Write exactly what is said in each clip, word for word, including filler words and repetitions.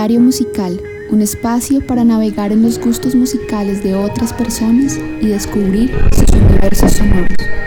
Diario Musical, un espacio para navegar en los gustos musicales de otras personas y descubrir sus universos sonoros.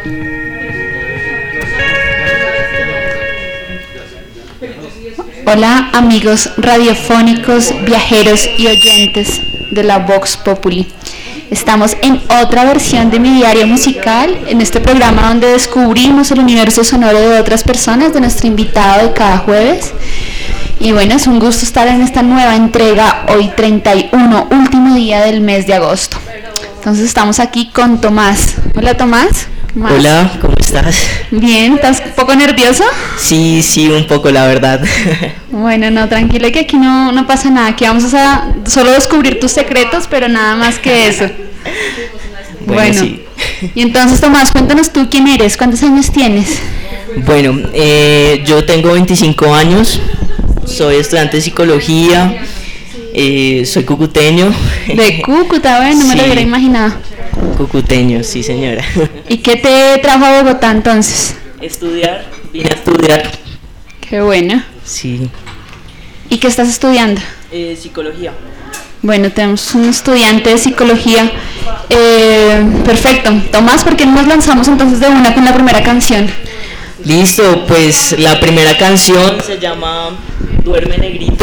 Hola amigos radiofónicos, viajeros y oyentes de la Vox Populi. Estamos en otra versión de mi diario musical, en este programa donde descubrimos el universo sonoro de otras personas, de nuestro invitado de cada jueves. Y bueno, es un gusto estar en esta nueva entrega, hoy treinta y uno, último día del mes de agosto. Entonces estamos aquí con Tomás. Hola Tomás. ¿Más? Hola, ¿cómo estás? Bien, ¿estás un poco nervioso? Sí, sí, un poco, la verdad. Bueno, no, tranquilo, que aquí no, no pasa nada, aquí vamos a solo descubrir tus secretos, pero nada más que eso. Bueno, bueno sí. Y entonces, Tomás, cuéntanos tú quién eres, ¿cuántos años tienes? Bueno, eh, yo tengo veinticinco años, soy estudiante de psicología, eh, soy cucuteño. De Cúcuta, bueno, no Sí. me lo hubiera imaginado. Cucuteño, sí señora. ¿Y qué te trajo a Bogotá entonces? Estudiar, vine a estudiar. Qué bueno. Sí. ¿Y qué estás estudiando? Eh, psicología. Bueno, tenemos un estudiante de psicología. Eh, perfecto. Tomás, ¿por qué no nos lanzamos entonces de una con la primera canción? Listo, pues la primera canción se llama Duerme Negrito.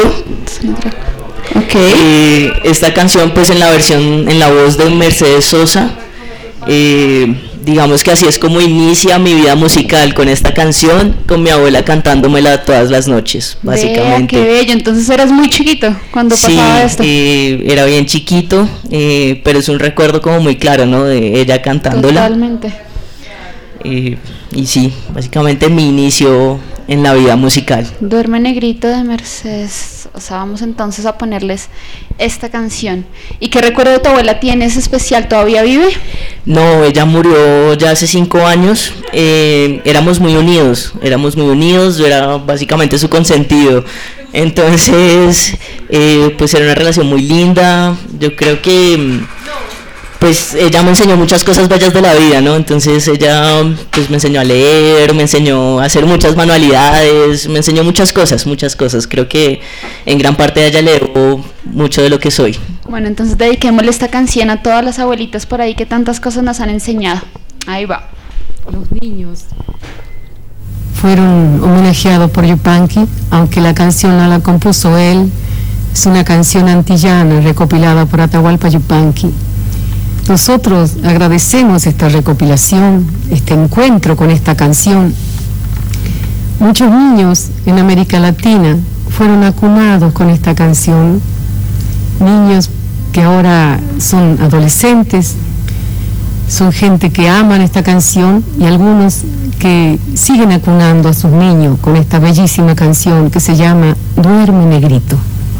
Ok. Eh, esta canción pues en la versión, en la voz de Mercedes Sosa, eh, digamos que así es como inicia mi vida musical, con esta canción, con mi abuela cantándomela todas las noches, básicamente. Vea, qué bello, entonces eras muy chiquito cuando Sí, pasaba esto. eh, era bien chiquito, eh, pero es un recuerdo como muy claro, ¿no? De ella cantándola. Totalmente. Eh, y sí, básicamente mi inicio en la vida musical. Duerme Negrito de Mercedes. O sea, vamos entonces a ponerles esta canción. ¿Y qué recuerdo de tu abuela tienes especial? ¿Todavía vive? No, ella murió ya hace cinco años. Eh, éramos muy unidos, éramos muy unidos, yo era básicamente su consentido. Entonces, eh, pues era una relación muy linda. Yo creo que pues ella me enseñó muchas cosas bellas de la vida, ¿no? Entonces ella pues me enseñó a leer, me enseñó a hacer muchas manualidades, me enseñó muchas cosas, muchas cosas. Creo que en gran parte de ella le debo mucho de lo que soy. Bueno, entonces dediquémosle esta canción a todas las abuelitas por ahí que tantas cosas nos han enseñado. Ahí va. Los niños fueron homenajeados por Yupanqui, aunque la canción no la compuso él. Es una canción antillana recopilada por Atahualpa Yupanqui. Nosotros agradecemos esta recopilación, este encuentro con esta canción. Muchos niños en América Latina fueron acunados con esta canción, niños que ahora son adolescentes, son gente que aman esta canción y algunos que siguen acunando a sus niños con esta bellísima canción que se llama Duerme Negrito.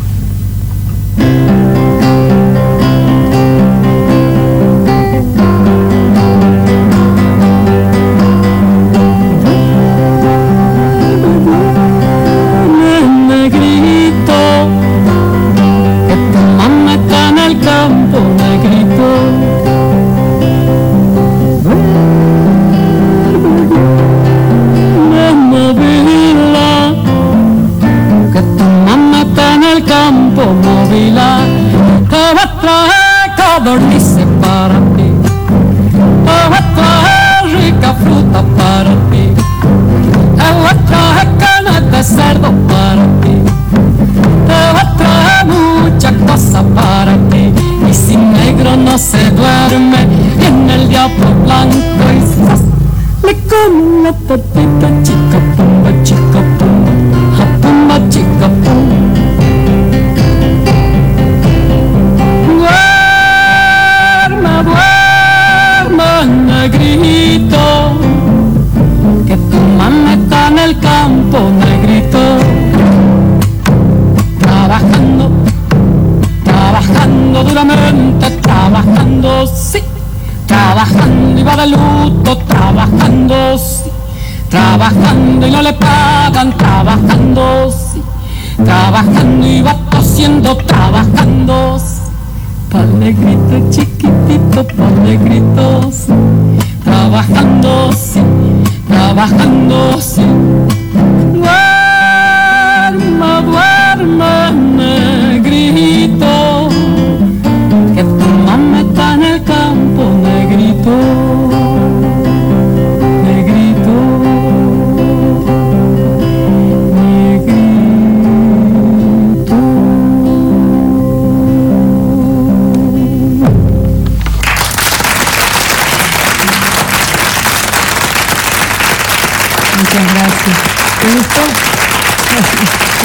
Codornices para ti, te voy a traer rica fruta para ti, te voy a traer carne de cerdo para ti, te voy a traer muchas cosas para ti. Y si negro no se duerme, viene el diablo blanco y ¡zas! Le come la tortita, chica pumba, chica pumba, ja pumba, chica pumba. Negrito, que tu mamá está en el campo, negrito, trabajando, trabajando duramente, trabajando, sí, trabajando y va de luto, trabajando, sí, trabajando y no le pagan, trabajando, sí, trabajando y va tosiendo, trabajando, sí. Pa'l negrito chiquitito, pa'l negrito, sí. Trabajando, sí, trabajando, sí. Duerma, duerme,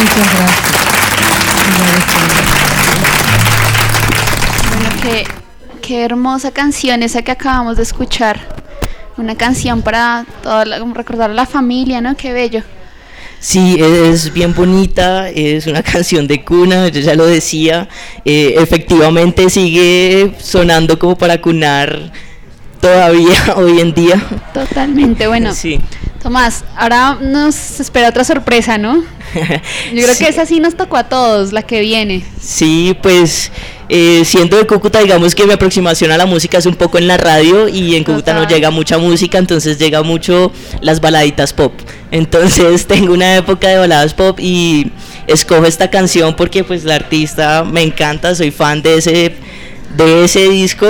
Muchas gracias. Bueno, qué, qué hermosa canción esa que acabamos de escuchar. Una canción para toda la, recordar a la familia, ¿no? Qué bello. Sí, es bien bonita, es una canción de cuna, yo ya lo decía, eh, efectivamente sigue sonando como para cunar todavía hoy en día. Totalmente, bueno. Sí. Tomás, ahora nos espera otra sorpresa, ¿no? Yo creo Sí. que esa sí nos tocó a todos, la que viene. Sí, pues eh, siendo de Cúcuta, digamos que mi aproximación a la música es un poco en la radio y en Cúcuta no Total. llega mucha música, entonces llega mucho las baladitas pop. Entonces tengo una época de baladas pop y escojo esta canción porque pues la artista me encanta, soy fan de ese, de ese disco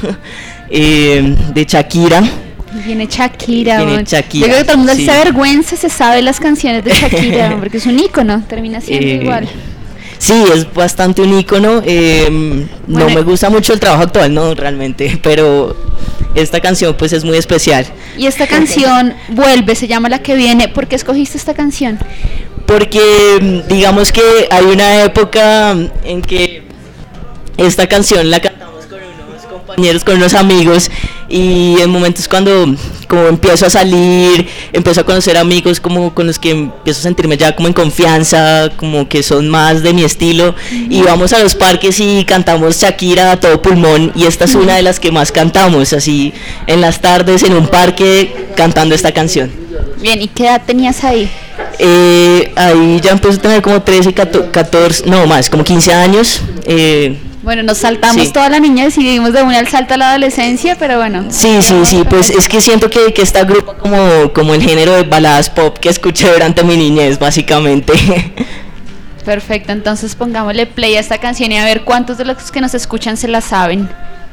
eh, de Shakira. Viene Shakira. Viene man. Shakira, Yo creo que todo el mundo sí. se avergüenza, se sabe las canciones de Shakira, man, porque es un ícono, termina siendo Eh, igual. Sí, es bastante un ícono. eh, no Bueno. me gusta mucho el trabajo actual, no, realmente, pero esta canción pues es muy especial. Y esta canción vuelve, se llama La que viene. ¿Por qué escogiste esta canción? Porque digamos que hay una época en que esta canción la cantamos con unos compañeros, con unos amigos, y en momentos cuando como empiezo a salir, empiezo a conocer amigos como con los que empiezo a sentirme ya como en confianza, como que son más de mi estilo, y vamos a los parques y cantamos Shakira a todo pulmón, y esta es una de las que más cantamos, así en las tardes en un parque cantando esta canción. Bien, ¿y qué edad tenías ahí? Eh, ahí ya empecé a tener como trece, catorce, no más, como quince años. eh, Bueno, nos saltamos Sí. toda la niñez y dimos de una al salto a la adolescencia, pero bueno. sí, sí, sí, pues es que siento que, que esta agrupa como, como el género de baladas pop que escuché durante mi niñez, básicamente. Perfecto, entonces pongámosle play a esta canción y a ver cuántos de los que nos escuchan se la saben.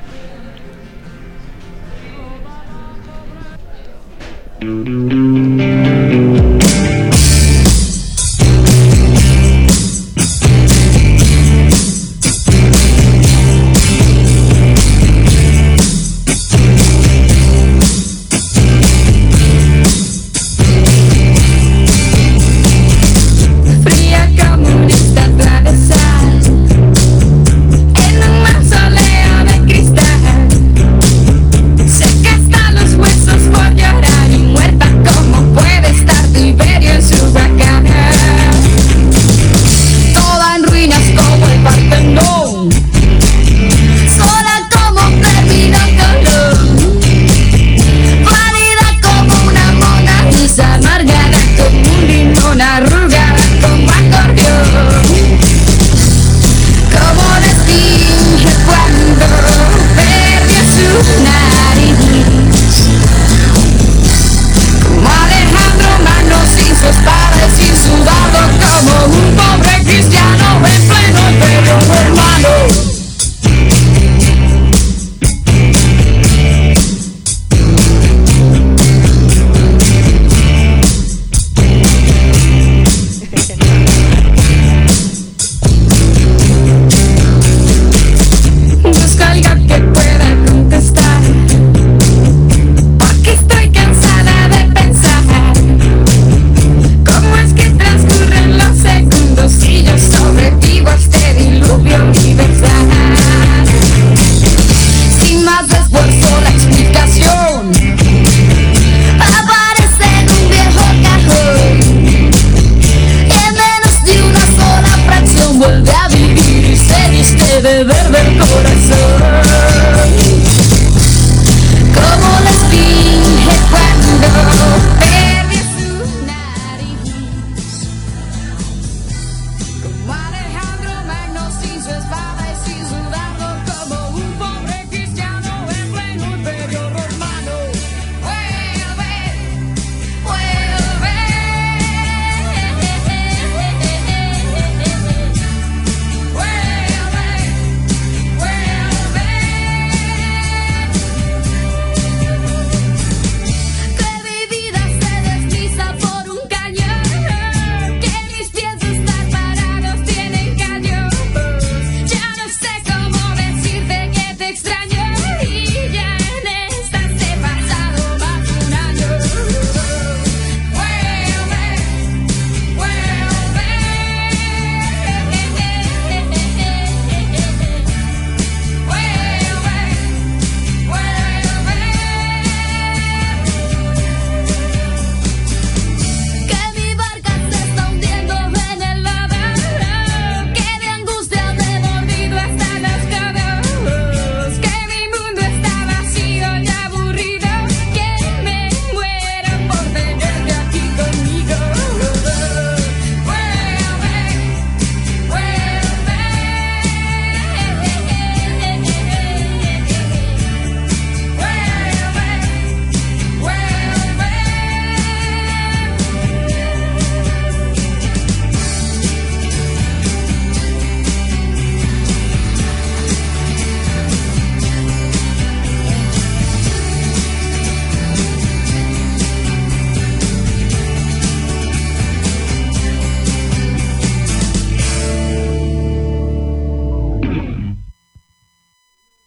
Fría comunista atravesar en un mausoleo de cristal, seca hasta los huesos por llorar y muerta como puede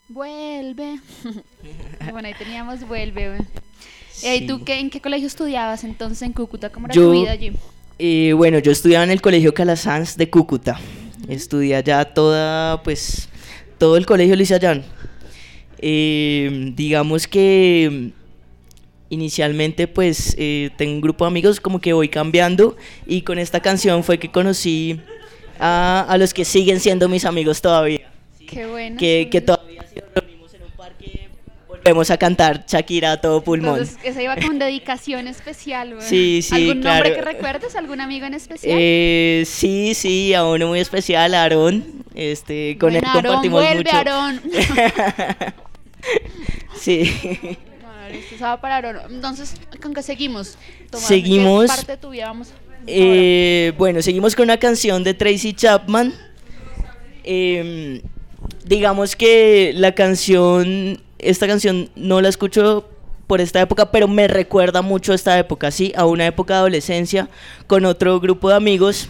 Vuelve. Bueno, ahí teníamos Vuelve. güey. Sí. ¿Y tú qué, en qué colegio estudiabas entonces en Cúcuta? ¿Cómo era yo, tu vida allí? Eh, bueno, yo estudiaba en el colegio Calasanz de Cúcuta. Uh-huh. Estudié allá toda, pues, todo el colegio lo hice allá. Eh, digamos que inicialmente pues eh, tengo un grupo de amigos como que voy cambiando y con esta canción fue que conocí a, a los que siguen siendo mis amigos todavía. Qué bueno. Que, que todavía si nos reunimos en un parque volvemos a cantar Shakira a todo pulmón. Entonces esa iba con dedicación especial, güey. Sí, sí, ¿Algún claro. nombre que recuerdes? ¿Algún amigo en especial? Eh, sí, sí, a uno muy especial, a Aarón. Este, con bueno, él compartimos Aarón, vuelve, mucho. Aarón. Sí. Esto estaba para Aarón. Entonces, ¿con qué seguimos? Tomás, seguimos. ¿qué parte de tu vida vamos eh, bueno, seguimos con una canción de Tracy Chapman. Eh, digamos que la canción, esta canción no la escucho por esta época, pero me recuerda mucho a esta época, sí, a una época de adolescencia con otro grupo de amigos.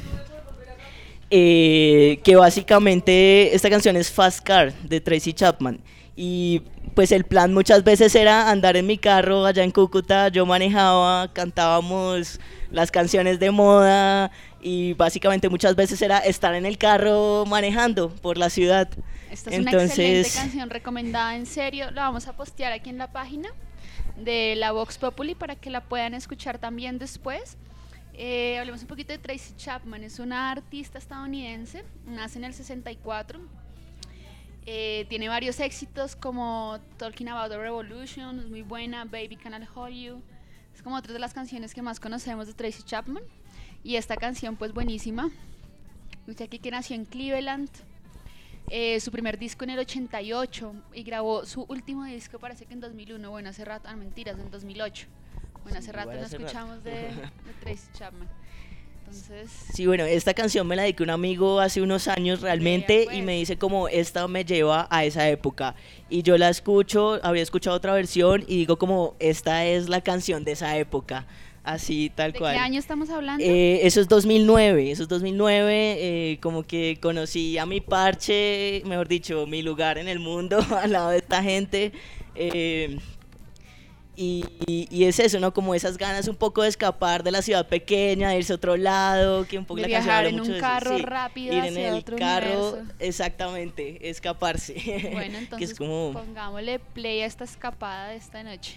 Eh, que básicamente esta canción es Fast Car de Tracy Chapman y pues el plan muchas veces era andar en mi carro allá en Cúcuta, yo manejaba, cantábamos las canciones de moda y básicamente muchas veces era estar en el carro manejando por la ciudad. Esta es Entonces, una excelente canción recomendada, en serio, la vamos a postear aquí en la página de la Vox Populi para que la puedan escuchar también después. Eh, hablemos un poquito de Tracy Chapman. Es una artista estadounidense, nace en el sesenta y cuatro, eh, tiene varios éxitos como Talking About the Revolution, es muy buena, Baby Can I Hold You, es como otra de las canciones que más conocemos de Tracy Chapman, y esta canción pues buenísima. Dice aquí que nació en Cleveland, eh, su primer disco en el ochenta y ocho y grabó su último disco parece que en dos mil uno, bueno hace rato, ah, mentiras, en dos mil ocho. Bueno, hace rato no escuchamos de, de Tracy Chapman. Entonces... Sí, bueno, esta canción me la dediqué un amigo hace unos años realmente, pues. Y me dice como esta me lleva a esa época. Y yo la escucho, había escuchado otra versión y digo como esta es la canción de esa época. Así, tal ¿De cual. ¿De qué año estamos hablando? Eh, eso es dos mil nueve, eso es dos mil nueve, eh, como que conocí a mi parche, mejor dicho, mi lugar en el mundo al lado de esta gente. Eh, Y, y, y es eso, ¿no? Como esas ganas un poco de escapar de la ciudad pequeña, de irse a otro lado, que un poco de la viajar en mucho un de carro eso, sí, rápido ir hacia en el otro carro, universo. Exactamente, escaparse. Bueno, entonces que es como... pongámosle play a esta escapada de esta noche.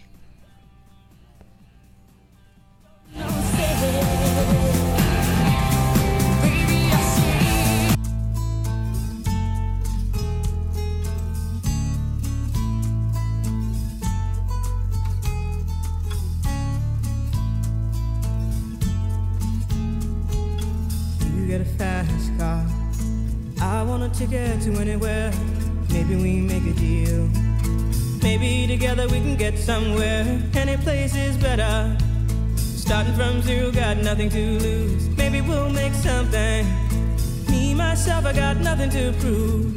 No sé. Get a fast car, I want a ticket to anywhere. Maybe we make a deal. Maybe together we can get somewhere. Any place is better. Starting from zero, got nothing to lose. Maybe we'll make something. Me, myself, I got nothing to prove.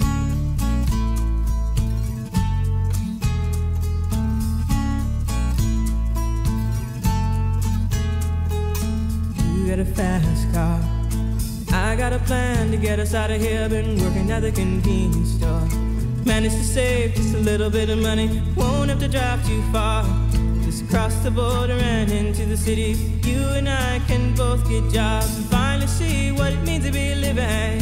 You get a fast car, I got a plan to get us out of here. Been working at the convenience store. Managed to save just a little bit of money. Won't have to drive too far. Just cross the border and into the city. You and I can both get jobs and finally see what it means to be living.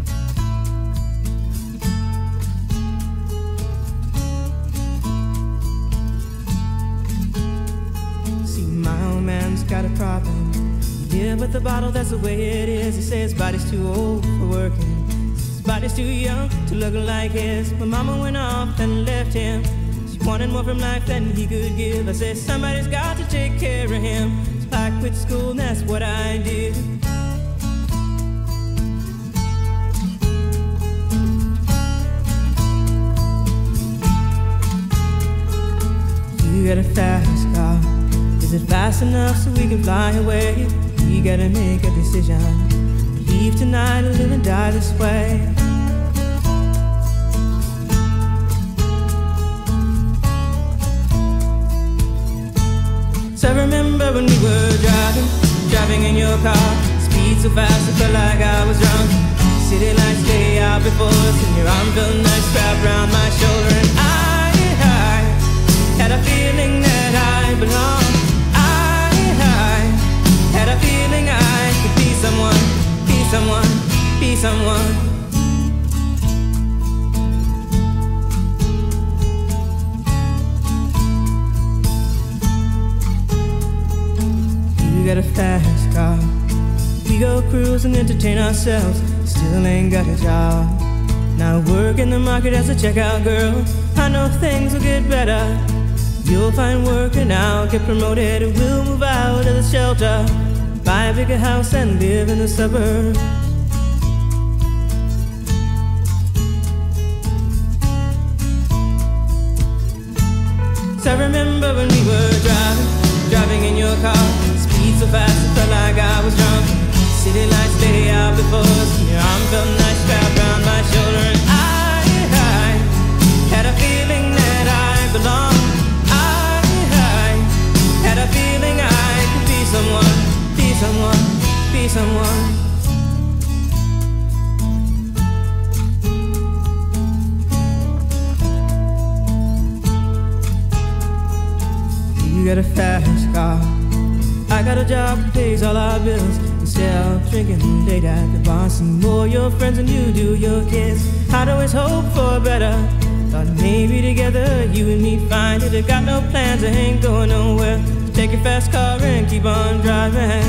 See, my old man's got a problem. Yeah, but the bottle, that's the way it is. He says his body's too old for working. His body's too young to look like his. My mama went off and left him. She wanted more from life than he could give. I said, somebody's got to take care of him. So I quit school and that's what I did. You got a fast car. Is it fast enough so we can fly away? You gotta make a decision. Leave tonight or live and die this way. So I remember when we were driving, driving in your car. Speed so fast I felt like I was drunk. City lights lay out before us and your arm felt nice wrapped around my shoulder. And I got a fast car. We go cruise and entertain ourselves. Still ain't got a job. Now work in the market as a checkout girl. I know things will get better. You'll find work and I'll get promoted. We'll move out of the shelter, buy a bigger house and live in the suburbs. So I remember when we were driving, driving in your car. Speed so fast it felt like I was drunk. City lights lay out before us. Your arm felt nice wrapped around my shoulder. And I, I had a feeling that I belonged. I, I had a feeling I could be someone, be someone, be someone. You got a fast car. I got a job that pays all our bills. Instead of drinking late at the bar, see more your friends than you do your kids. I'd always hope for better. Thought maybe together you and me find it. I got no plans, I ain't going nowhere. Take your fast car and keep on driving.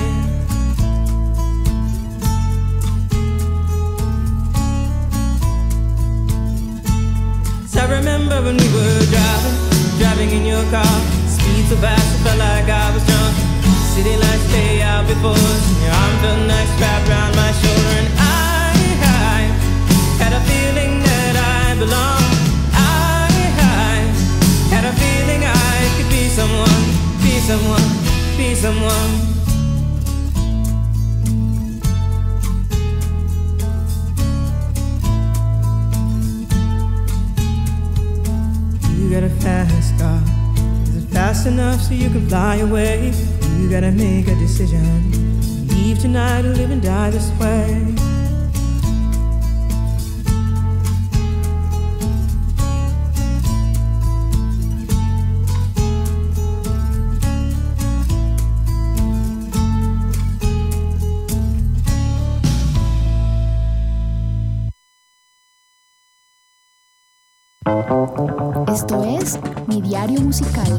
So I remember when we were driving, driving in your car. Speed so fast it felt like I was drunk. City lights lay out before us. Your arm felt nice wrapped around my shoulder. And I, I had a feeling that I belonged. I, I had a feeling I could be someone, be someone, be someone. You got a fast car. Fast enough so you can fly away. You gotta make a decision. Leave tonight or live and die this way. Esto es Mi Diario Musical.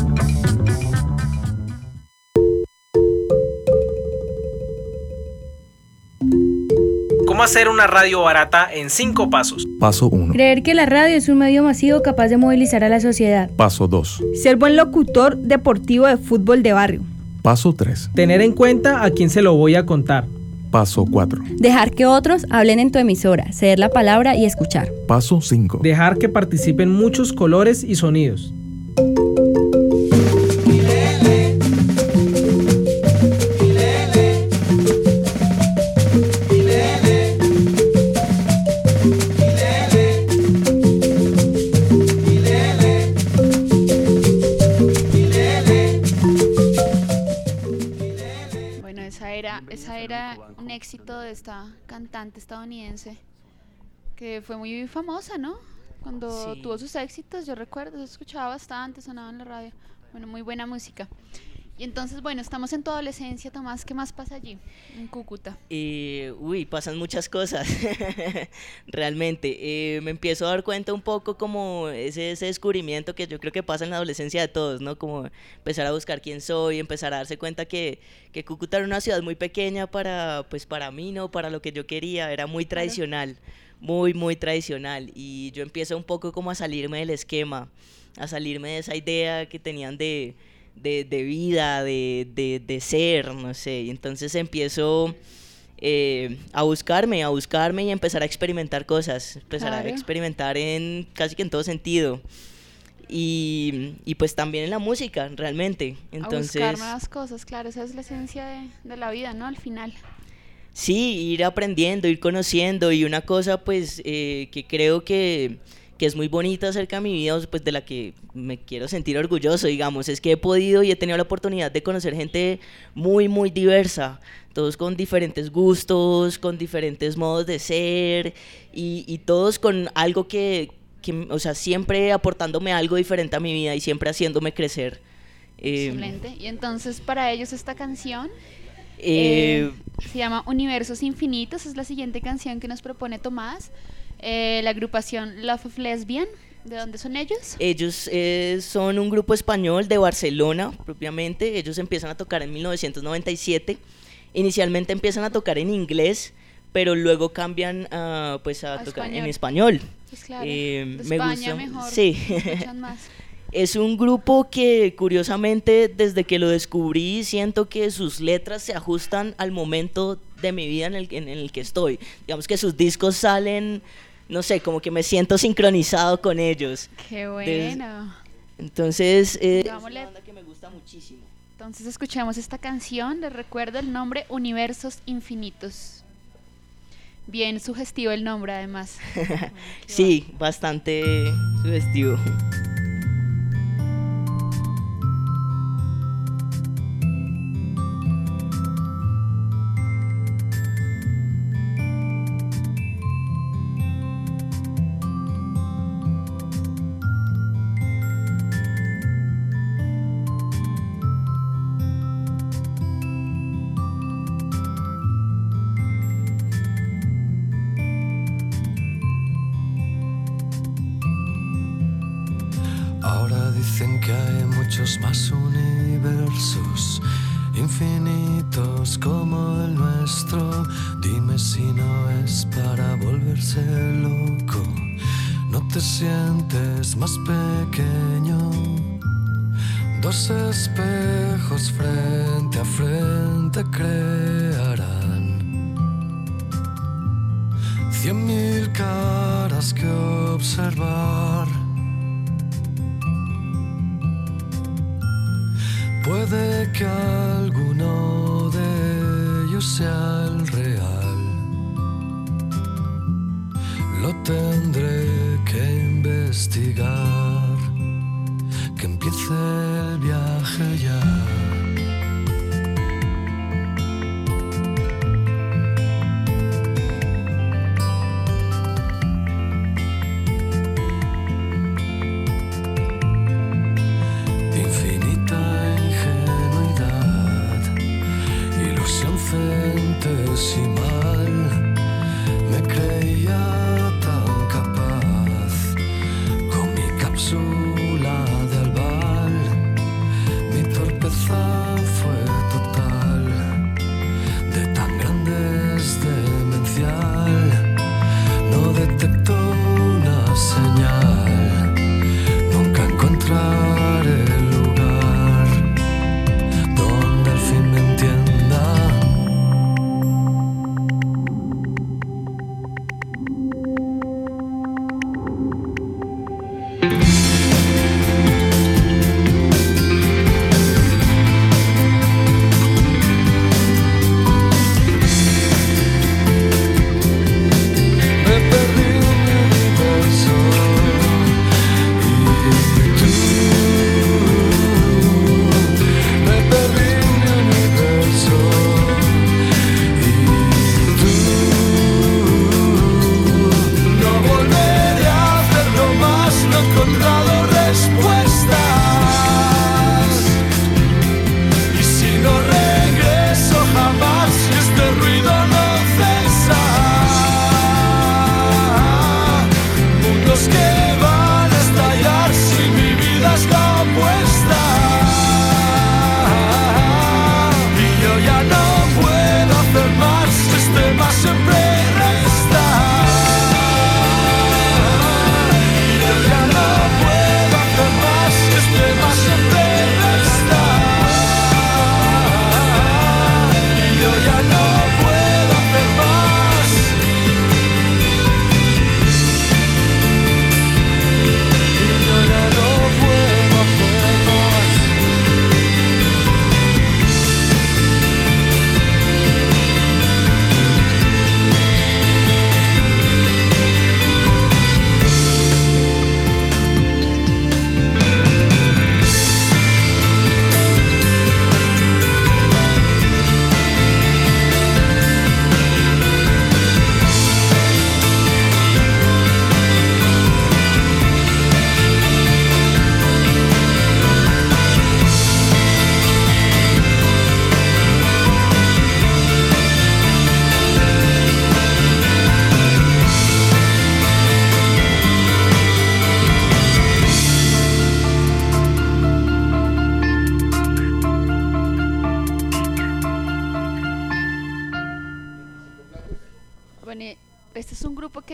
¿Cómo hacer una radio barata en cinco pasos? Paso uno. Creer que la radio es un medio masivo capaz de movilizar a la sociedad. Paso dos. Ser buen locutor deportivo de fútbol de barrio. Paso tres. Tener en cuenta a quién se lo voy a contar. Paso cuatro. Dejar que otros hablen en tu emisora, ceder la palabra y escuchar. Paso cinco. Dejar que participen muchos colores y sonidos. Esa era un éxito de esta cantante estadounidense que fue muy famosa, ¿no? Cuando sí. tuvo sus éxitos, yo recuerdo, se escuchaba bastante, sonaba en la radio. Bueno, muy buena música. Y entonces, bueno, estamos en tu adolescencia, Tomás, ¿qué más pasa allí, en Cúcuta? Eh, uy, pasan muchas cosas, realmente. Eh, me empiezo a dar cuenta un poco como ese, ese descubrimiento que yo creo que pasa en la adolescencia de todos, ¿no? Como empezar a buscar quién soy, empezar a darse cuenta que, que Cúcuta era una ciudad muy pequeña para, pues para mí, ¿no? Para lo que yo quería, era muy tradicional, muy, muy tradicional. Y yo empiezo un poco como a salirme del esquema, a salirme de esa idea que tenían de... De, de vida, de, de, de ser, no sé, y entonces empiezo eh, a buscarme, a buscarme y a empezar a experimentar cosas, empezar claro. a experimentar en casi que en todo sentido, y, y pues también en la música, realmente, entonces... A buscar nuevas cosas, claro, esa es la esencia de, de la vida, ¿no? Al final. Sí, ir aprendiendo, ir conociendo, y una cosa pues eh, que creo que... que es muy bonita acerca de mi vida, pues de la que me quiero sentir orgulloso, digamos, es que he podido y he tenido la oportunidad de conocer gente muy, muy diversa, todos con diferentes gustos, con diferentes modos de ser, y, y todos con algo que, que, o sea, siempre aportándome algo diferente a mi vida y siempre haciéndome crecer. Excelente, eh, y entonces para ellos esta canción... Eh, eh, se llama Universos Infinitos, es la siguiente canción que nos propone Tomás. Eh, la agrupación Love of Lesbian ¿De dónde son ellos? Ellos eh, son un grupo español de Barcelona, propiamente. Ellos empiezan a tocar en mil novecientos noventa y siete. Inicialmente empiezan a tocar en inglés, pero luego cambian uh, pues a, a tocar español. en español. Pues claro, eh, de me España gusta. Mejor, sí. más. Es un grupo que curiosamente desde que lo descubrí siento que sus letras se ajustan al momento de mi vida en el, en el que estoy. Digamos que sus discos salen, no sé, como que me siento sincronizado con ellos. Qué bueno. Entonces eh, es una banda que me gusta muchísimo. Entonces escuchemos esta canción, les recuerdo el nombre Universos Infinitos. Bien sugestivo el nombre además. Sí, bastante sugestivo. Dicen que hay muchos más universos infinitos como el nuestro. Dime si no es para volverse loco. No te sientes más pequeño. Dos espejos frente a frente crearán cien mil caras que observar. Puede que alguno de ellos sea el real. Lo tendré que investigar. Que empiece el viaje ya. Si mal me creía tan capaz con mi cápsula de albal, mi torpeza fue total, de tan grande es demencial, no detecto una señal, nunca encontraré el lugar donde al fin me entienda.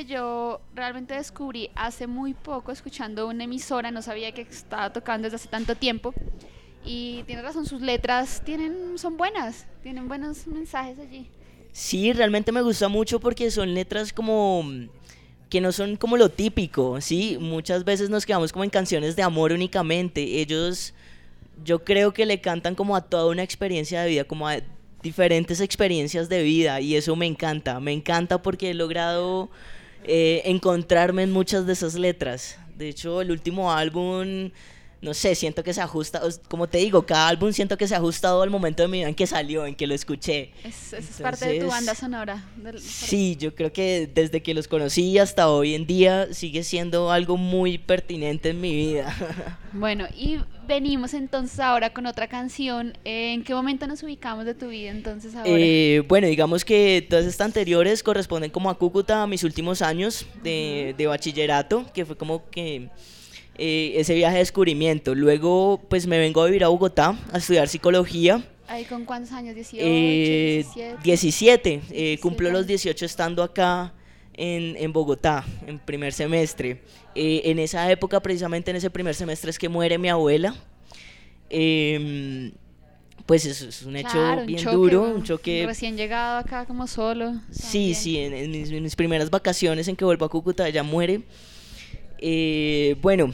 que yo realmente descubrí hace muy poco escuchando una emisora, no sabía que estaba tocando desde hace tanto tiempo. Y tiene razón, sus letras tienen, son buenas, tienen buenos mensajes allí. Sí, realmente me gusta mucho porque son letras como que no son como lo típico, ¿sí? Muchas veces nos quedamos como en canciones de amor únicamente. Ellos, yo creo que le cantan como a toda una experiencia de vida, como a diferentes experiencias de vida, y eso me encanta, me encanta porque he logrado eh, encontrarme en muchas de esas letras. De hecho, el último álbum, no sé, siento que se ajusta, como te digo, cada álbum siento que se ha ajustado al momento de mi vida en que salió, en que lo escuché. Es, es Entonces, parte de tu banda sonora. Del... Sí, yo creo que desde que los conocí hasta hoy en día sigue siendo algo muy pertinente en mi vida. Bueno, y venimos entonces ahora con otra canción. ¿En qué momento nos ubicamos de tu vida entonces ahora? Eh, bueno, digamos que todas estas anteriores corresponden como a Cúcuta, a mis últimos años de, uh-huh. de bachillerato, que fue como que... Eh, ese viaje de descubrimiento. Luego pues me vengo a vivir a Bogotá a estudiar psicología. ¿Ahí con cuántos años? ¿dieciocho, eh, diecisiete? diecisiete, eh, cumplo los dieciocho estando acá en, en Bogotá, en primer semestre. Eh, en esa época, precisamente en ese primer semestre, es que muere mi abuela. Eh, pues es, es un hecho claro, bien un choque, duro, un choque... Recién llegado acá como solo. Sí, también. sí, en, en, mis, en mis primeras vacaciones en que vuelvo a Cúcuta, ella muere. Eh, bueno,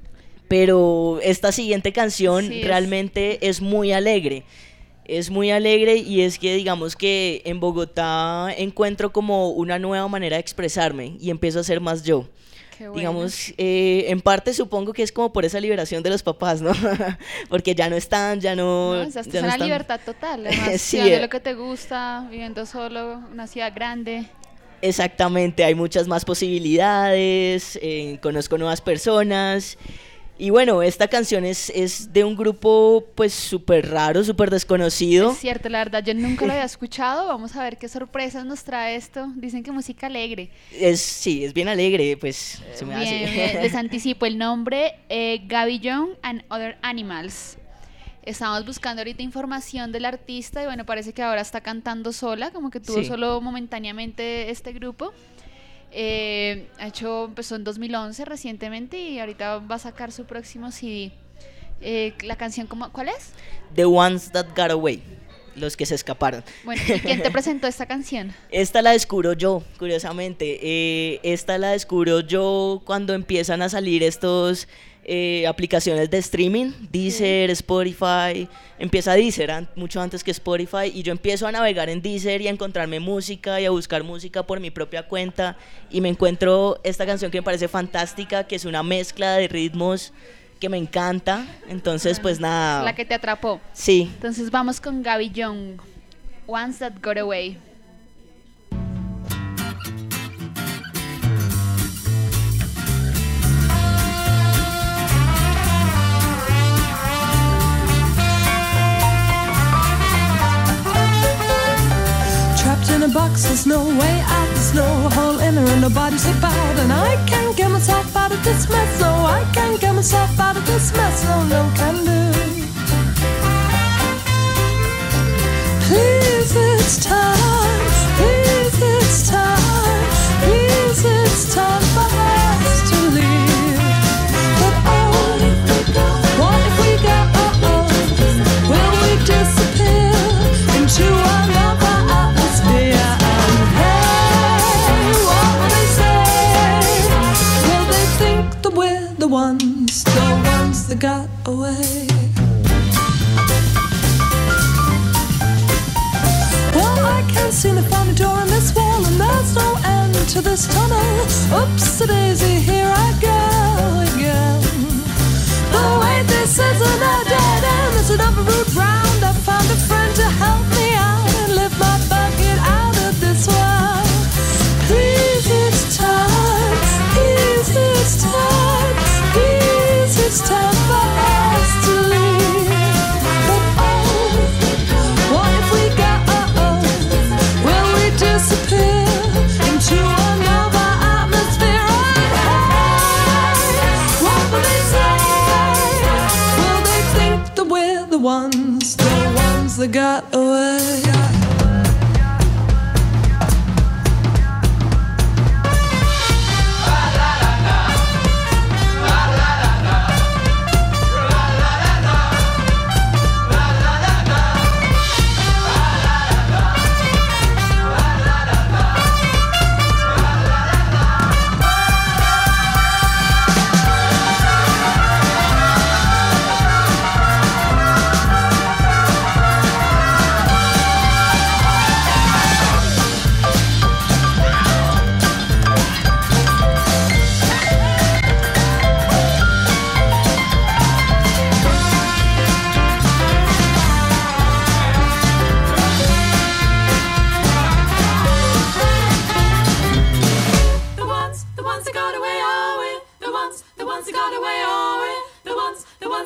pero esta siguiente canción sí, realmente es. es muy alegre, es muy alegre y es que digamos que en Bogotá encuentro como una nueva manera de expresarme y empiezo a ser más yo. Qué bueno. Digamos, eh, en parte supongo que es como por esa liberación de los papás, ¿no? Porque ya no están, ya no... no o sea, ya es no una están... libertad total, además, sí, de lo que te gusta, viviendo solo, una ciudad grande... Exactamente, hay muchas más posibilidades, eh, conozco nuevas personas y bueno, esta canción es, es de un grupo pues súper raro, súper desconocido. Es cierto, la verdad, yo nunca lo había escuchado, vamos a ver qué sorpresas nos trae esto, dicen que música alegre. Es, sí, es bien alegre, pues se me bien, hace. Bien, les anticipo el nombre, eh, Gaby Young and Other Animals. Estamos buscando ahorita información del artista y bueno, parece que ahora está cantando sola, como que tuvo sí. solo momentáneamente este grupo. Eh, ha hecho, empezó en dos mil once recientemente y ahorita va a sacar su próximo C D. Eh, la canción, ¿cómo, ¿cuál es? The Ones That Got Away, los que se escaparon. Bueno, ¿y quién te presentó esta canción? Esta la descubro yo, curiosamente. Eh, esta la descubro yo cuando empiezan a salir estos... Eh, aplicaciones de streaming, Deezer, Spotify, empieza Deezer an- mucho antes que Spotify y yo empiezo a navegar en Deezer y a encontrarme música y a buscar música por mi propia cuenta y me encuentro esta canción que me parece fantástica, que es una mezcla de ritmos que me encanta, entonces pues nada. La que te atrapó. Sí. Entonces vamos con Gaby Young, Ones That Got Away. In a box, there's no way out, there's no hole in her and nobody's about. And I can't get myself out of this mess, no, I can't get myself out of this mess, no, no can do. Please, it's time, please, it's time, please, it's time for us to leave. But oh, what if we go, oh, oh, will we disappear into another atmosphere? And hey, what will they say? Will they think that we're the ones, the ones that got away? Well, I can't seem to find a door in this wall, and there's no end to this tunnel. Oops-a-daisy, here I go again. Oh wait, this isn't a dead end, it's another route round. I found a friend to help me out and lift my bucket out of this well. Please, it's time, please, it's time, please, it's time for us to leave. But oh, what if we go, oh, oh, will we disappear into another atmosphere? Hey, what will they say? Will they think that we're the ones, the ones that got away?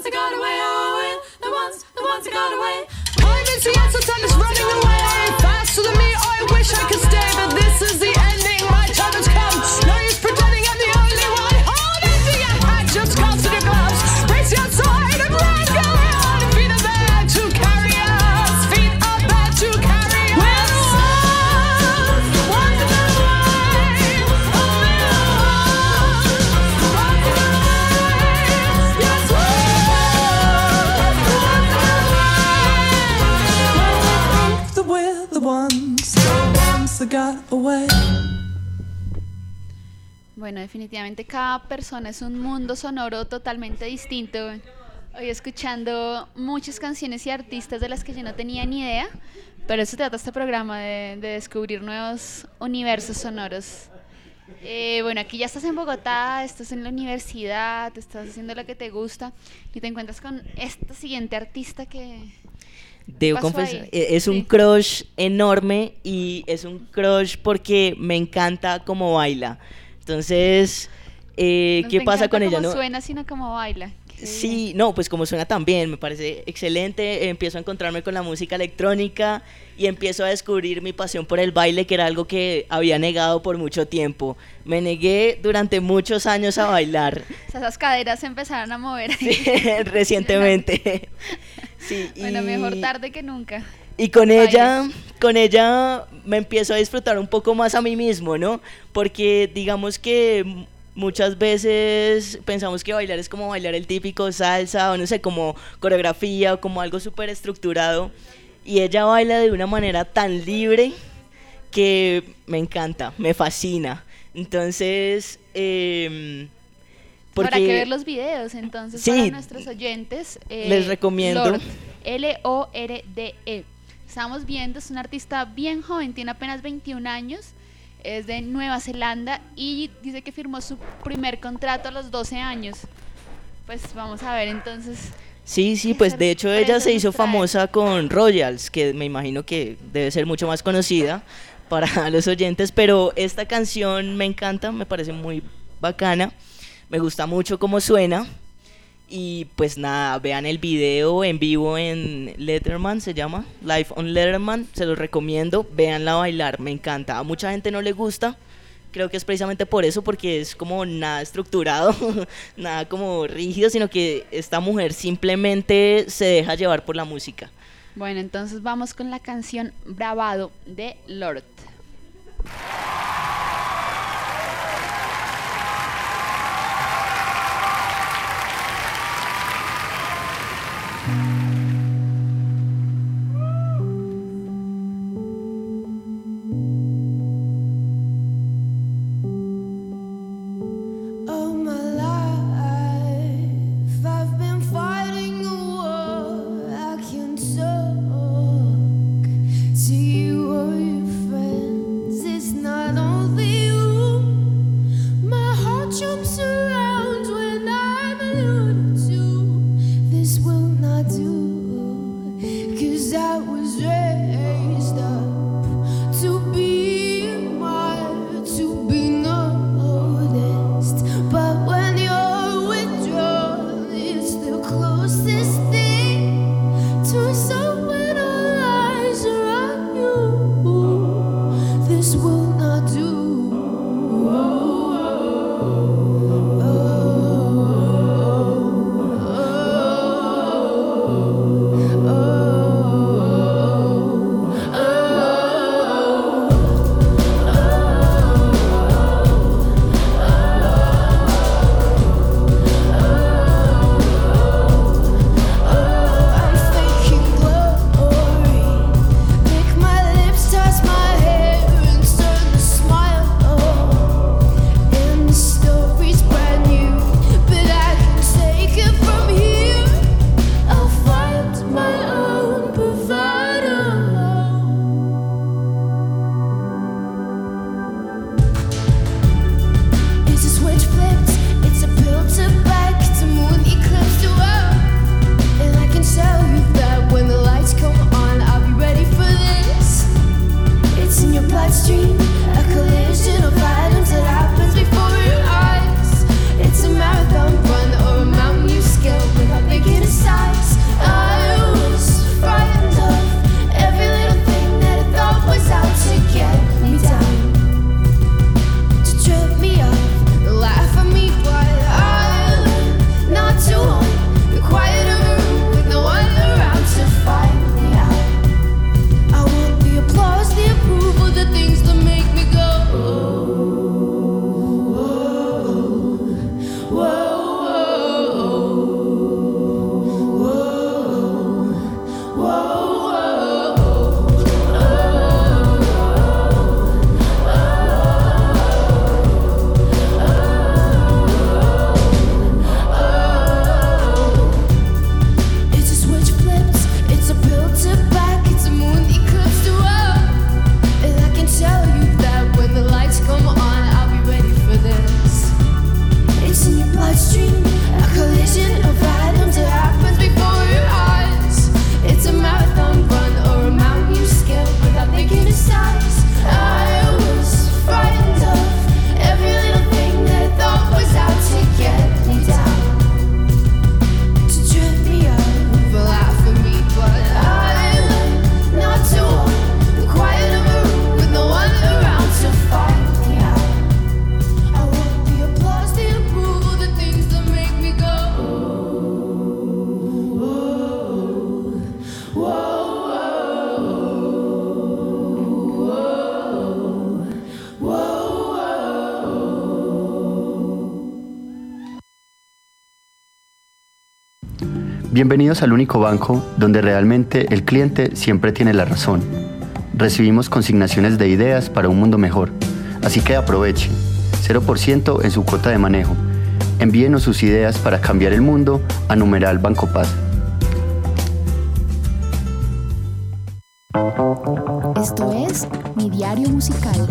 ones that got away, oh, the ones, the ones that got away. I'm in Seattle, time is running away faster than me. I wish I could stay, but this is the ending. My time has come. No use pretending I'm the only one. Hold on to your hat, just cast in your gloves. Race outside and run, go on. Feet are there to carry us. Feet are there to carry us. We're the ones, the ones that got away. Oh, we're the ones, the ones that got away. Yes, we're the ones, the ones that got away. That we're the ones, the ones that got away. Bueno, definitivamente cada persona es un mundo sonoro totalmente distinto. Hoy escuchando muchas canciones y artistas de las que yo no tenía ni idea, pero eso trata este programa, de, de descubrir nuevos universos sonoros. Eh, bueno, aquí ya estás en Bogotá, estás en la universidad, estás haciendo lo que te gusta y te encuentras con esta siguiente artista que... Debo pasó confesar, ahí? es un Sí. crush enorme y es un crush porque me encanta cómo baila. Entonces, eh, No ¿qué te pasa encanta con ella? cómo No, suena, sino cómo baila. Qué sí, bien. no, pues como suena también, me parece excelente. Empiezo a encontrarme con la música electrónica y empiezo a descubrir mi pasión por el baile, que era algo que había negado por mucho tiempo. Me negué durante muchos años a bailar. O sea, esas caderas se empezaron a mover. Sí, recientemente. Sí, Bueno, y- mejor tarde que nunca. Y con Baile. ella, con ella me empiezo a disfrutar un poco más a mí mismo, ¿no? Porque digamos que m- muchas veces pensamos que bailar es como bailar el típico salsa o no sé, como coreografía o como algo súper estructurado. Y ella baila de una manera tan libre que me encanta, me fascina. Entonces, eh, Habrá que ver los videos, entonces, Sí, para nuestros oyentes. eh, les recomiendo. Lorde, L O R D E. Estamos viendo, es un artista bien joven, tiene apenas veintiún años, es de Nueva Zelanda y dice que firmó su primer contrato a los doce años. Pues vamos a ver entonces. sí, sí, ¿Qué pues de hecho ella sorpresas se hizo nos trae? famosa con Royals, que me imagino que debe ser mucho más conocida para los oyentes, pero esta canción me encanta, me parece muy bacana, me gusta mucho cómo suena y pues nada, vean el video en vivo en Letterman, se llama Live on Letterman, se los recomiendo, véanla bailar, me encanta. A mucha gente no le gusta, creo que es precisamente por eso, porque es como nada estructurado, nada como rígido, sino que esta mujer simplemente se deja llevar por la música. Bueno, entonces vamos con la canción Bravado de Lorde. All my life I've been fighting a war. I can talk to you or your friends. It's not Bienvenidos al único banco donde realmente el cliente siempre tiene la razón. Recibimos consignaciones de ideas para un mundo mejor, así que aproveche. cero por ciento en su cuota de manejo. Envíenos sus ideas para cambiar el mundo a numeral Banco Paz. Esto es Mi Diario Musical.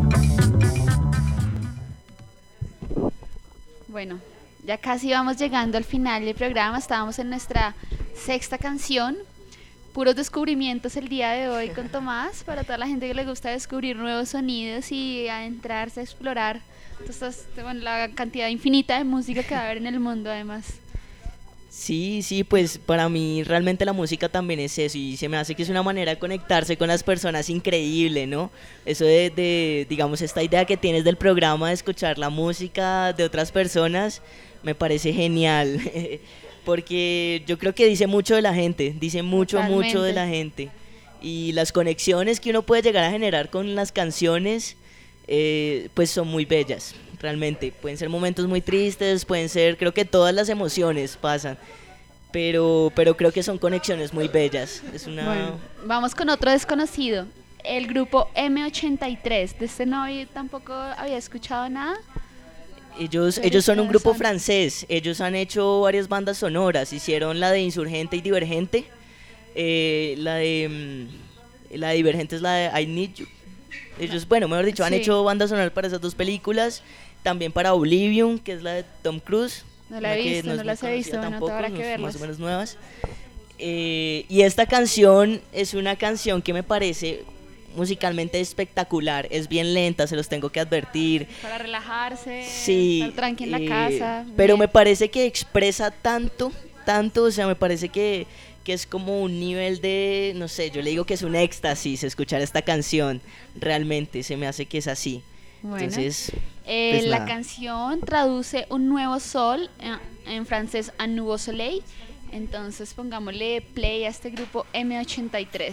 Bueno, ya casi vamos llegando al final del programa. Estábamos en nuestra sexta canción. Puros descubrimientos el día de hoy con Tomás, para toda la gente que le gusta descubrir nuevos sonidos y adentrarse a explorar entonces, bueno, la cantidad infinita de música que va a haber en el mundo además. Sí, sí, pues para mí realmente la música también es eso y se me hace que es una manera de conectarse con las personas increíble, ¿no? Eso de, de, digamos, esta idea que tienes del programa de escuchar la música de otras personas me parece genial, porque yo creo que dice mucho de la gente, dice mucho, Totalmente. mucho de la gente y las conexiones que uno puede llegar a generar con las canciones, eh, pues son muy bellas. Realmente, pueden ser momentos muy tristes, pueden ser, creo que todas las emociones pasan, pero, pero creo que son conexiones muy bellas. Es una... Bueno, vamos con otro desconocido, el grupo eme ochenta y tres, de este no había, tampoco había escuchado nada. Ellos, ellos son un grupo francés, ellos han hecho varias bandas sonoras, hicieron la de Insurgente y Divergente, eh, la de, la de Divergente es la de I Need You. Ellos, bueno, mejor dicho, han sí. hecho bandas sonoras para esas dos películas, también para Oblivion, que es la de Tom Cruise. No la he visto, no, no las he visto, bueno, tampoco, habrá que verlas. Más o menos nuevas. Eh, y esta canción es una canción que me parece musicalmente espectacular, es bien lenta, se los tengo que advertir. Para relajarse, sí, estar tranqui en eh, la casa. Pero bien. me parece que expresa tanto, tanto, o sea, me parece que, que es como un nivel de, no sé, yo le digo que es un éxtasis escuchar esta canción, realmente se me hace que es así. Bueno, entonces, eh, pues la nada. canción traduce un nuevo sol, en, en francés un nouveau soleil, entonces pongámosle play a este grupo eme ochenta y tres.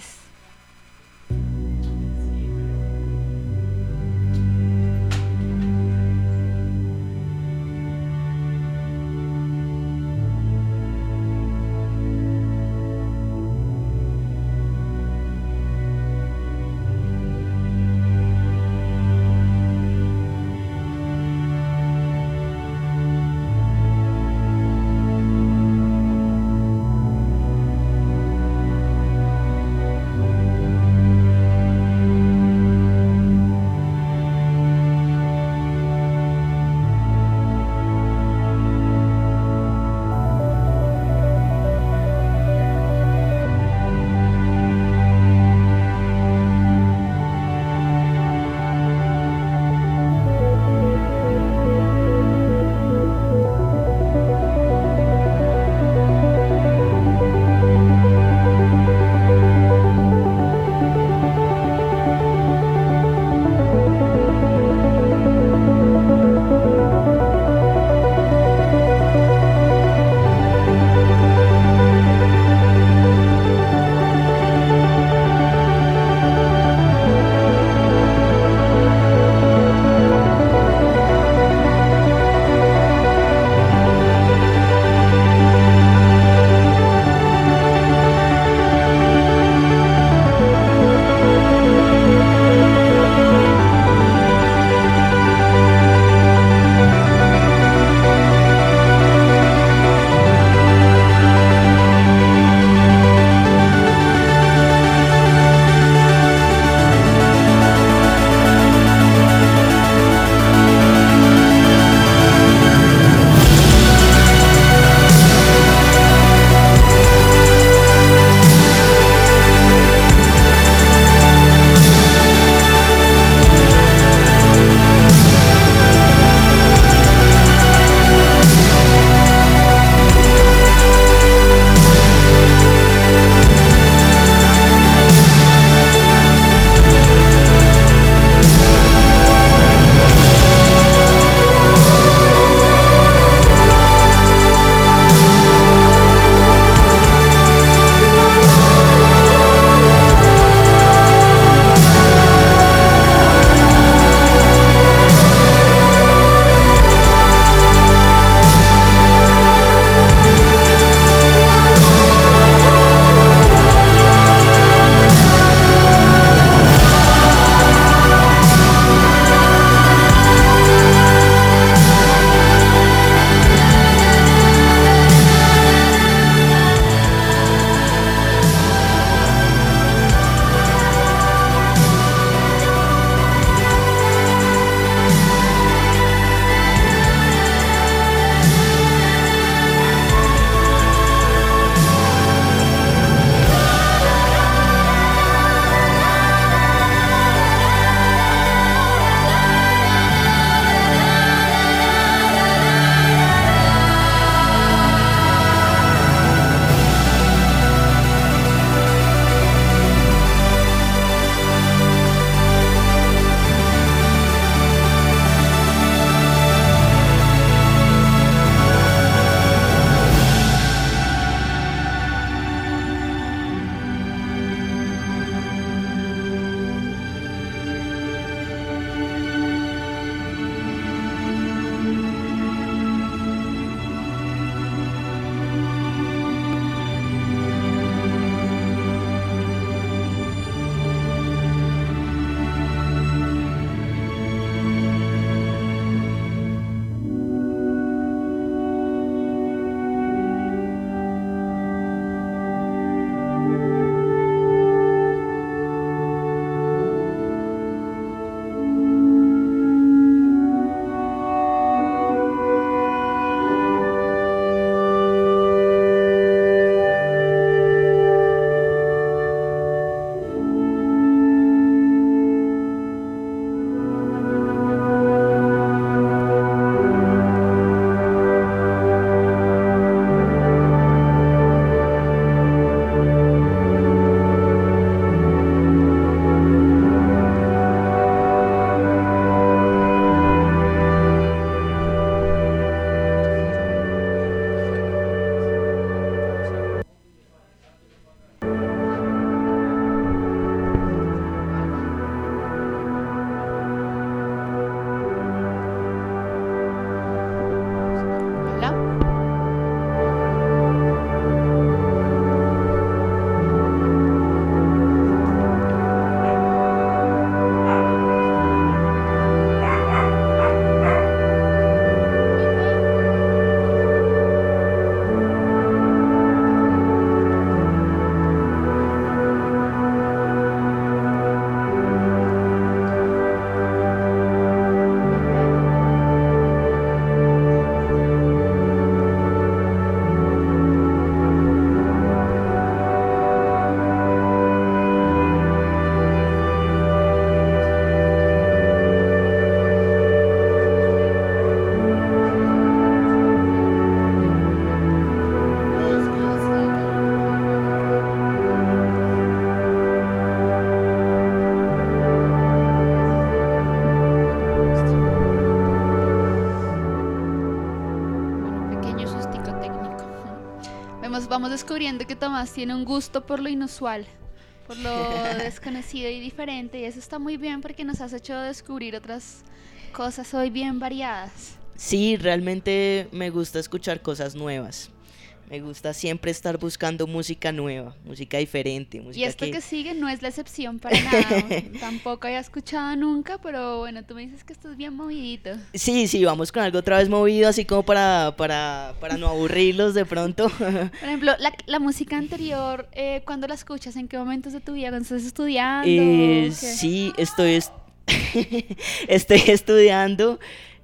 Vamos, vamos descubriendo que Tomás tiene un gusto por lo inusual, por lo desconocido y diferente, y eso está muy bien porque nos has hecho descubrir otras cosas hoy bien variadas. Sí, realmente me gusta escuchar cosas nuevas. Me gusta siempre estar buscando música nueva, música diferente. Música y esto que... que sigue no es la excepción para nada. Tampoco había escuchado nunca, pero bueno, tú me dices que estás bien movidito. Sí, sí, vamos con algo otra vez movido, así como para, para, para no aburrirlos de pronto. Por ejemplo, la, la música anterior, eh, ¿cuándo la escuchas? ¿En qué momentos de tu vida? ¿Cuando estás estudiando? Eh, sí, estoy, est- estoy estudiando.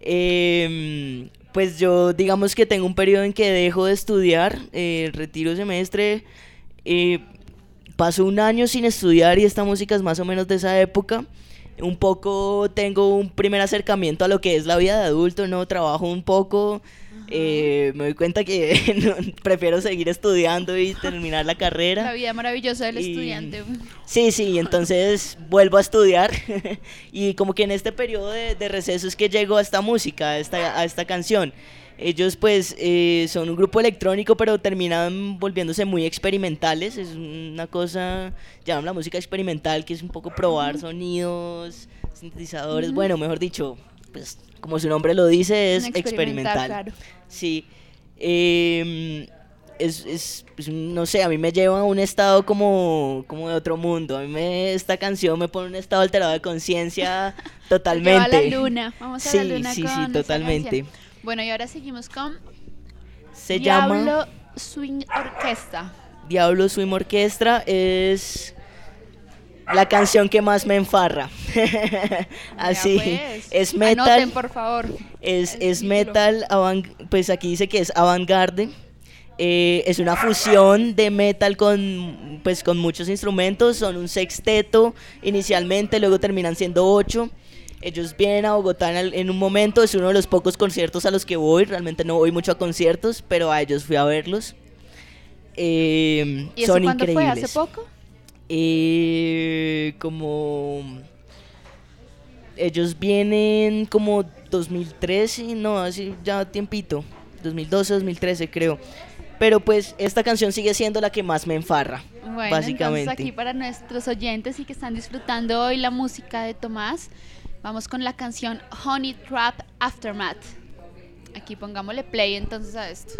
Eh, Pues yo digamos que tengo un periodo en que dejo de estudiar, eh, retiro semestre, eh, paso un año sin estudiar y esta música es más o menos de esa época. Un poco tengo un primer acercamiento a lo que es la vida de adulto, ¿no? Trabajo un poco, eh, me doy cuenta que no, prefiero seguir estudiando y terminar la carrera. La vida maravillosa del y, estudiante. Sí, sí, entonces vuelvo a estudiar y como que en este periodo de, de receso es que llego a esta música, a esta, a esta canción. Ellos pues eh, son un grupo electrónico, pero terminan volviéndose muy experimentales. Es una cosa, llaman la música experimental, que es un poco probar uh-huh. sonidos, sintetizadores, uh-huh. bueno, mejor dicho, pues como su nombre lo dice, es experimental. Claro. Sí, eh, es, es, es, no sé, a mí me lleva a un estado como, como de otro mundo. A mí me, esta canción me pone en un estado alterado de conciencia totalmente. Lleva a la luna, vamos a sí, la luna sí, con sí, totalmente. Bueno, y ahora seguimos con Se Diablo llama Swing Orquesta. Diablo Swing Orquestra es la canción que más me enfarra. Así, pues, es metal. Anoten, por favor. Es, es metal, avant, pues aquí dice que es avant-garde. Eh, es una fusión de metal con, pues, con muchos instrumentos. Son un sexteto inicialmente, luego terminan siendo ocho. Ellos vienen a Bogotá en, el, en un momento, es uno de los pocos conciertos a los que voy, realmente no voy mucho a conciertos, pero a ellos fui a verlos. Eh, ¿Y eso son cuándo increíbles. fue? ¿Hace poco? Eh, como... Ellos vienen como dos mil trece, no, así ya tiempito, dos mil doce, dos mil trece creo. Pero pues esta canción sigue siendo la que más me enfarra, bueno, básicamente. Entonces aquí para nuestros oyentes y que están disfrutando hoy la música de Tomás, vamos con la canción Honey Trap Aftermath. Aquí pongámosle play entonces a esto.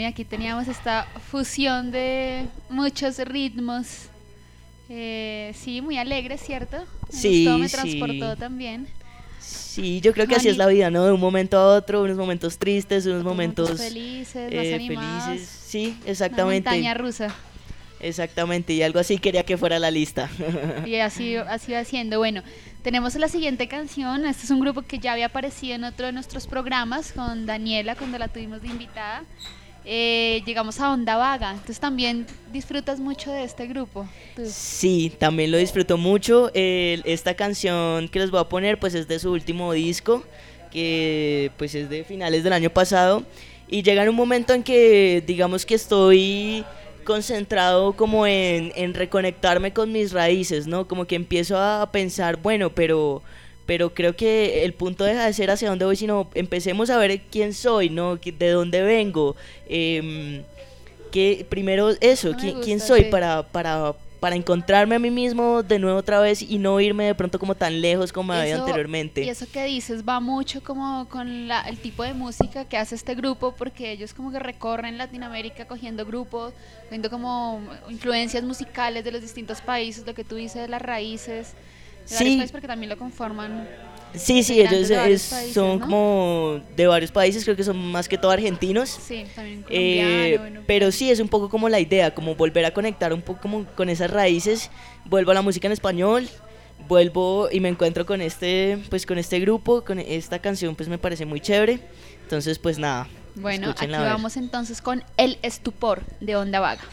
y aquí teníamos esta fusión de muchos ritmos. Eh, sí, muy alegre, ¿cierto? Sí, Esto me sí. transportó también. Sí, yo creo que así Ani- es la vida, ¿no? De un momento a otro, unos momentos tristes, unos momentos felices, más eh, animados. felices. Sí, Una exactamente. montaña rusa. Exactamente, y algo así quería que fuera la lista. Y así, así va siendo. Bueno, tenemos la siguiente canción. Este es un grupo que ya había aparecido en otro de nuestros programas con Daniela, cuando la tuvimos de invitada. Eh, llegamos a Onda Vaga. Entonces también disfrutas mucho de este grupo. Tú. Sí, también lo disfruto mucho. Eh, esta canción que les voy a poner pues es de su último disco, que pues es de finales del año pasado. Y llega en un momento en que digamos que estoy concentrado como en, en reconectarme con mis raíces, ¿no? Como que empiezo a pensar, bueno, pero... pero creo que el punto deja de ser hacia dónde voy, sino empecemos a ver quién soy, ¿no? De dónde vengo, eh, que primero eso, Me quién, gusta, quién soy sí. para, para, para encontrarme a mí mismo de nuevo otra vez y no irme de pronto como tan lejos como había Eso- anteriormente. Y eso que dices va mucho como con la, el tipo de música que hace este grupo, porque ellos como que recorren Latinoamérica cogiendo grupos, cogiendo como influencias musicales de los distintos países, lo que tú dices de las raíces de Sí. varios países, porque también lo conforman. Sí, sí, integrantes ellos de varios es- países, son ¿no? como de varios países, creo que son más que todo argentinos. Sí, también Eh, colombiano, bueno. pero sí, es un poco como la idea, como volver a conectar un poco como con esas raíces. Vuelvo a la música en español, vuelvo y me encuentro con este, pues con este grupo, con esta canción, pues me parece muy chévere. Entonces, pues nada. Bueno, aquí escúchenla a ver. vamos entonces con El Estupor de Onda Vaga.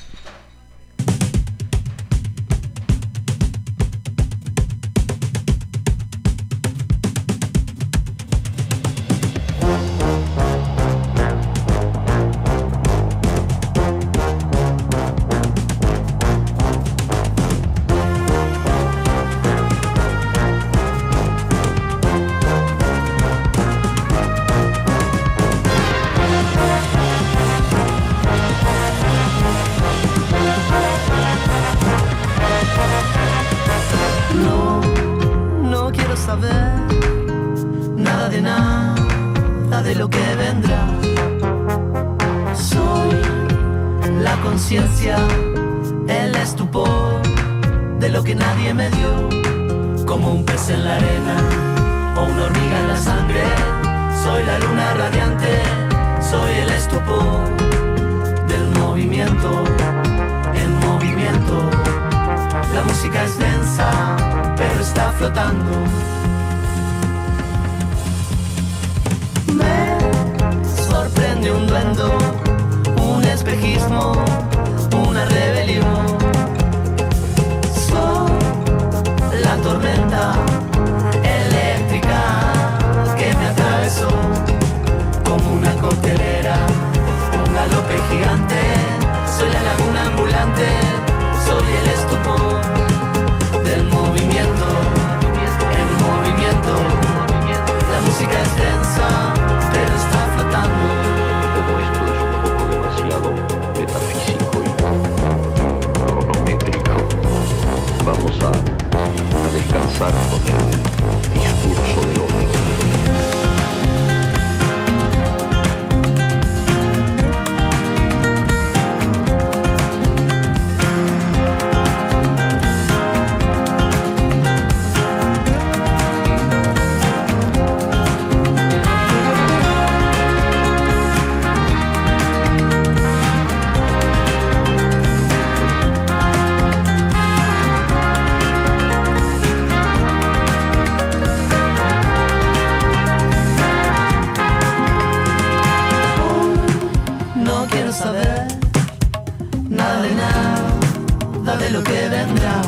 No, no quiero saber nada de nada de lo que vendrá. Soy la conciencia, el estupor de lo que nadie me dio. Como un pez en la arena o una hormiga en la sangre. Soy la luna radiante, soy el estupor del movimiento, en movimiento. La música es densa, pero está flotando. Me sorprende un duendo, un espejismo, una rebelión. Soy la tormenta eléctrica que me atravesó como una coctelera, un galope gigante. Soy la laguna ambulante, soy el estupor del movimiento, el movimiento. La música es densa, pero está flotando. Todo esto es un poco demasiado metafísico y cronométrico. Vamos a, a descansar con el discurso del hombre. No quiero saber nada de nada de lo que vendrá.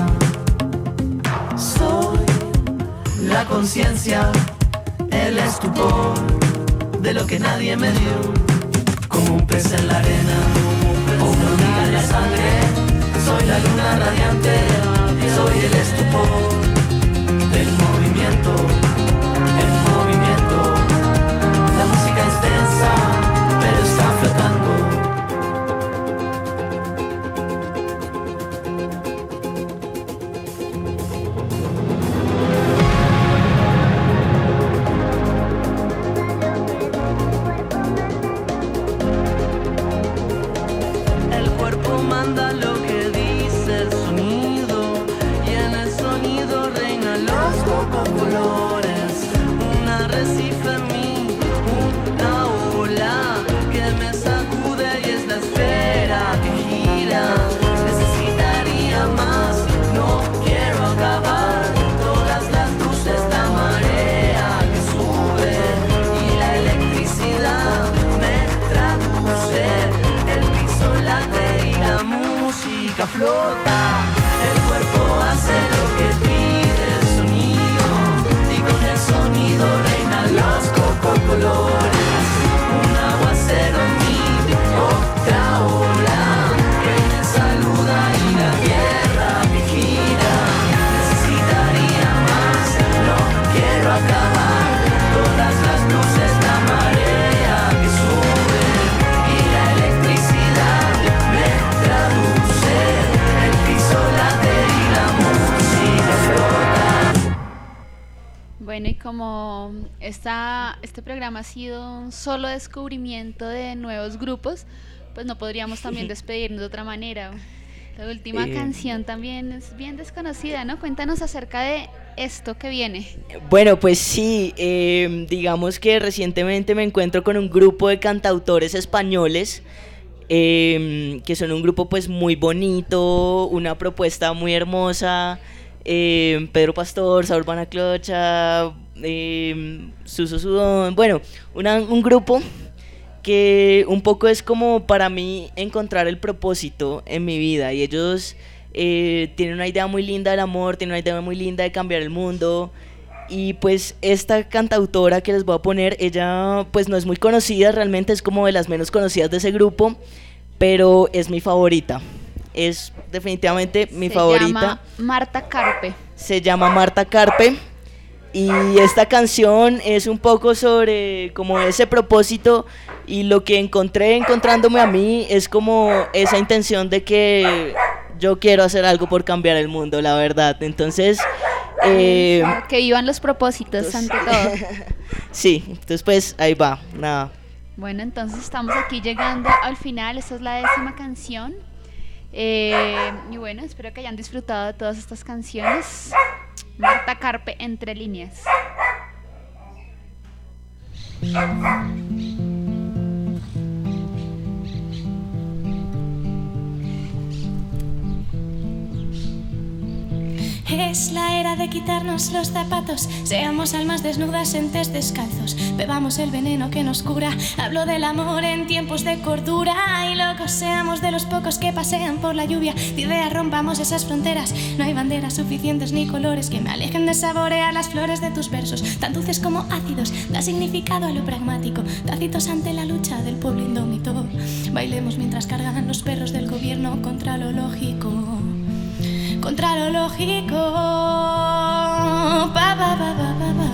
Soy la conciencia, el estupor de lo que nadie me dio. Como un pez en la arena o una hormiga en la sangre. Soy la luna radiante, soy el estupor del movimiento, el movimiento. La música es densa, pero está flotando. Bueno, y como esta, este programa ha sido un solo descubrimiento de nuevos grupos, pues no podríamos también despedirnos de otra manera. La última eh, canción también es bien desconocida, ¿no? Cuéntanos acerca de esto que viene. Bueno, pues sí, eh, digamos que recientemente me encuentro con un grupo de cantautores españoles, eh, que son un grupo pues muy bonito, una propuesta muy hermosa. Eh, Pedro Pastor, Saúl Banaclocha, eh, Suso Sudón, bueno, una, un grupo que un poco es como para mí encontrar el propósito en mi vida, y ellos eh, tienen una idea muy linda del amor, tienen una idea muy linda de cambiar el mundo, y pues esta cantautora que les voy a poner, ella pues no es muy conocida, realmente es como de las menos conocidas de ese grupo, pero es mi favorita. Es definitivamente mi se favorita. Se llama Marta Carpe. Se llama Marta Carpe. Y esta canción es un poco sobre como ese propósito, y lo que encontré encontrándome a mí es como esa intención de que yo quiero hacer algo por cambiar el mundo, la verdad. Entonces eh, que vivan los propósitos ante todo. Sí, entonces pues ahí va, nada. Bueno, entonces estamos aquí llegando al final. Esta es la décima canción. Eh, y bueno, espero que hayan disfrutado de todas estas canciones. Marta Carpe, Entre Líneas. Es la era de quitarnos los zapatos, seamos almas desnudas, entes descalzos, bebamos el veneno que nos cura. Hablo del amor en tiempos de cordura, y locos seamos de los pocos que pasean por la lluvia. De ideas rompamos esas fronteras, no hay banderas suficientes ni colores que me alejen de saborear las flores de tus versos, tan dulces como ácidos, da significado a lo pragmático, tácitos ante la lucha del pueblo indómito. Bailemos mientras cargan los perros del gobierno contra lo lógico. Contra lo lógico, pa, pa, pa, pa, pa, pa.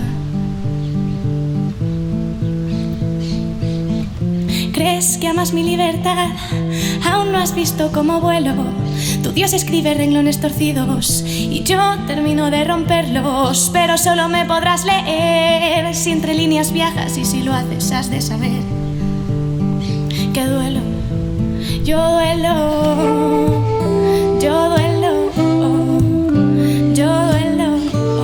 ¿Crees que amas mi libertad? Aún no has visto cómo vuelo. Tu Dios escribe renglones torcidos y yo termino de romperlos, pero solo me podrás leer si entre líneas viajas, y si lo haces has de saber que duelo, yo duelo, yo duelo. Yo duelo,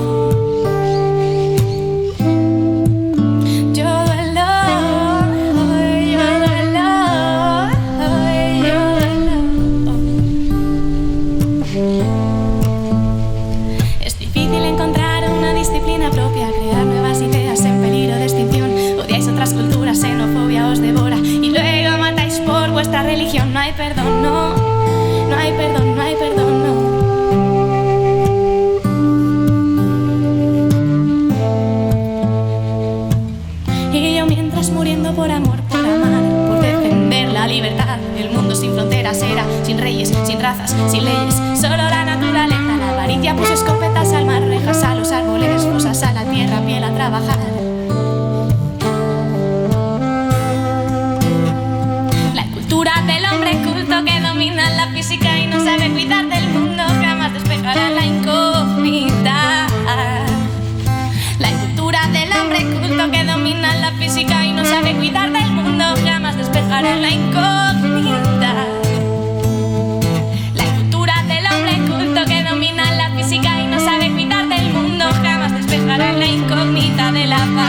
yo duelo, yo duelo, yo duelo. Es difícil encontrar una disciplina propia, crear nuevas ideas en peligro de extinción. Odiáis otras culturas, xenofobia os devora, y luego matáis por vuestra religión. No hay perdón, no, no hay perdón, no hay perdón, no. Muriendo por amor, por amar, por defender la libertad. El mundo sin fronteras era, sin reyes, sin razas, sin leyes, solo la naturaleza. La avaricia puso escopetas al mar, rejas a los árboles, fosas a la tierra, piel a trabajar. La cultura del hombre culto que domina la física y no sabe cuidar del mundo, jamás despejará la incógnita. La cultura del hombre culto que domina la física y no sabe cuidar del mundo, jamás despejará la incógnita. La cultura del hombre culto que domina la física y no sabe cuidar del mundo, jamás despejará la incógnita de la paz.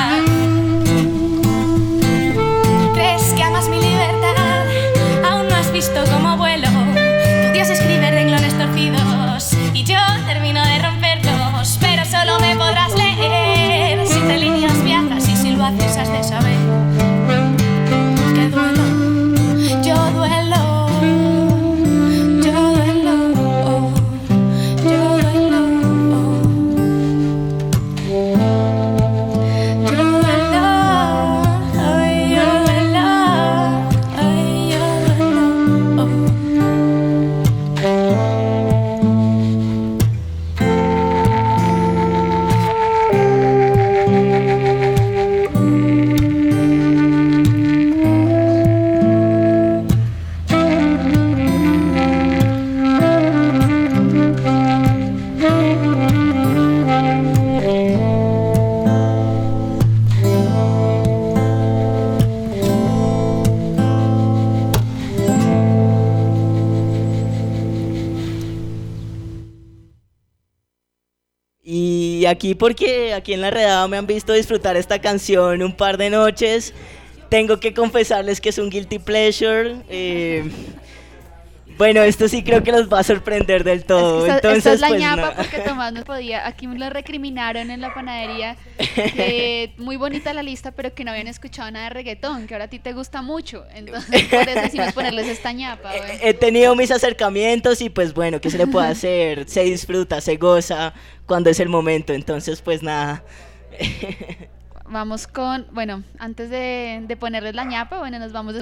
Y aquí porque aquí en La Redada me han visto disfrutar esta canción un par de noches. Tengo que confesarles que es un guilty pleasure. Eh, bueno, esto sí creo que los va a sorprender del todo. Esta, Entonces, esta es la pues, ñapa no. porque Tomás no podía. Aquí me lo recriminaron en la panadería. Que muy bonita la lista, pero que no habían escuchado nada de reggaetón, que ahora a ti te gusta mucho. Entonces, por eso decidimos ponerles esta ñapa. Bueno. He tenido mis acercamientos y pues bueno, ¿qué se le puede hacer? Se disfruta, se goza cuando es el momento. Entonces, pues nada. Vamos con, bueno, antes de, de ponerles la ñapa, bueno, nos vamos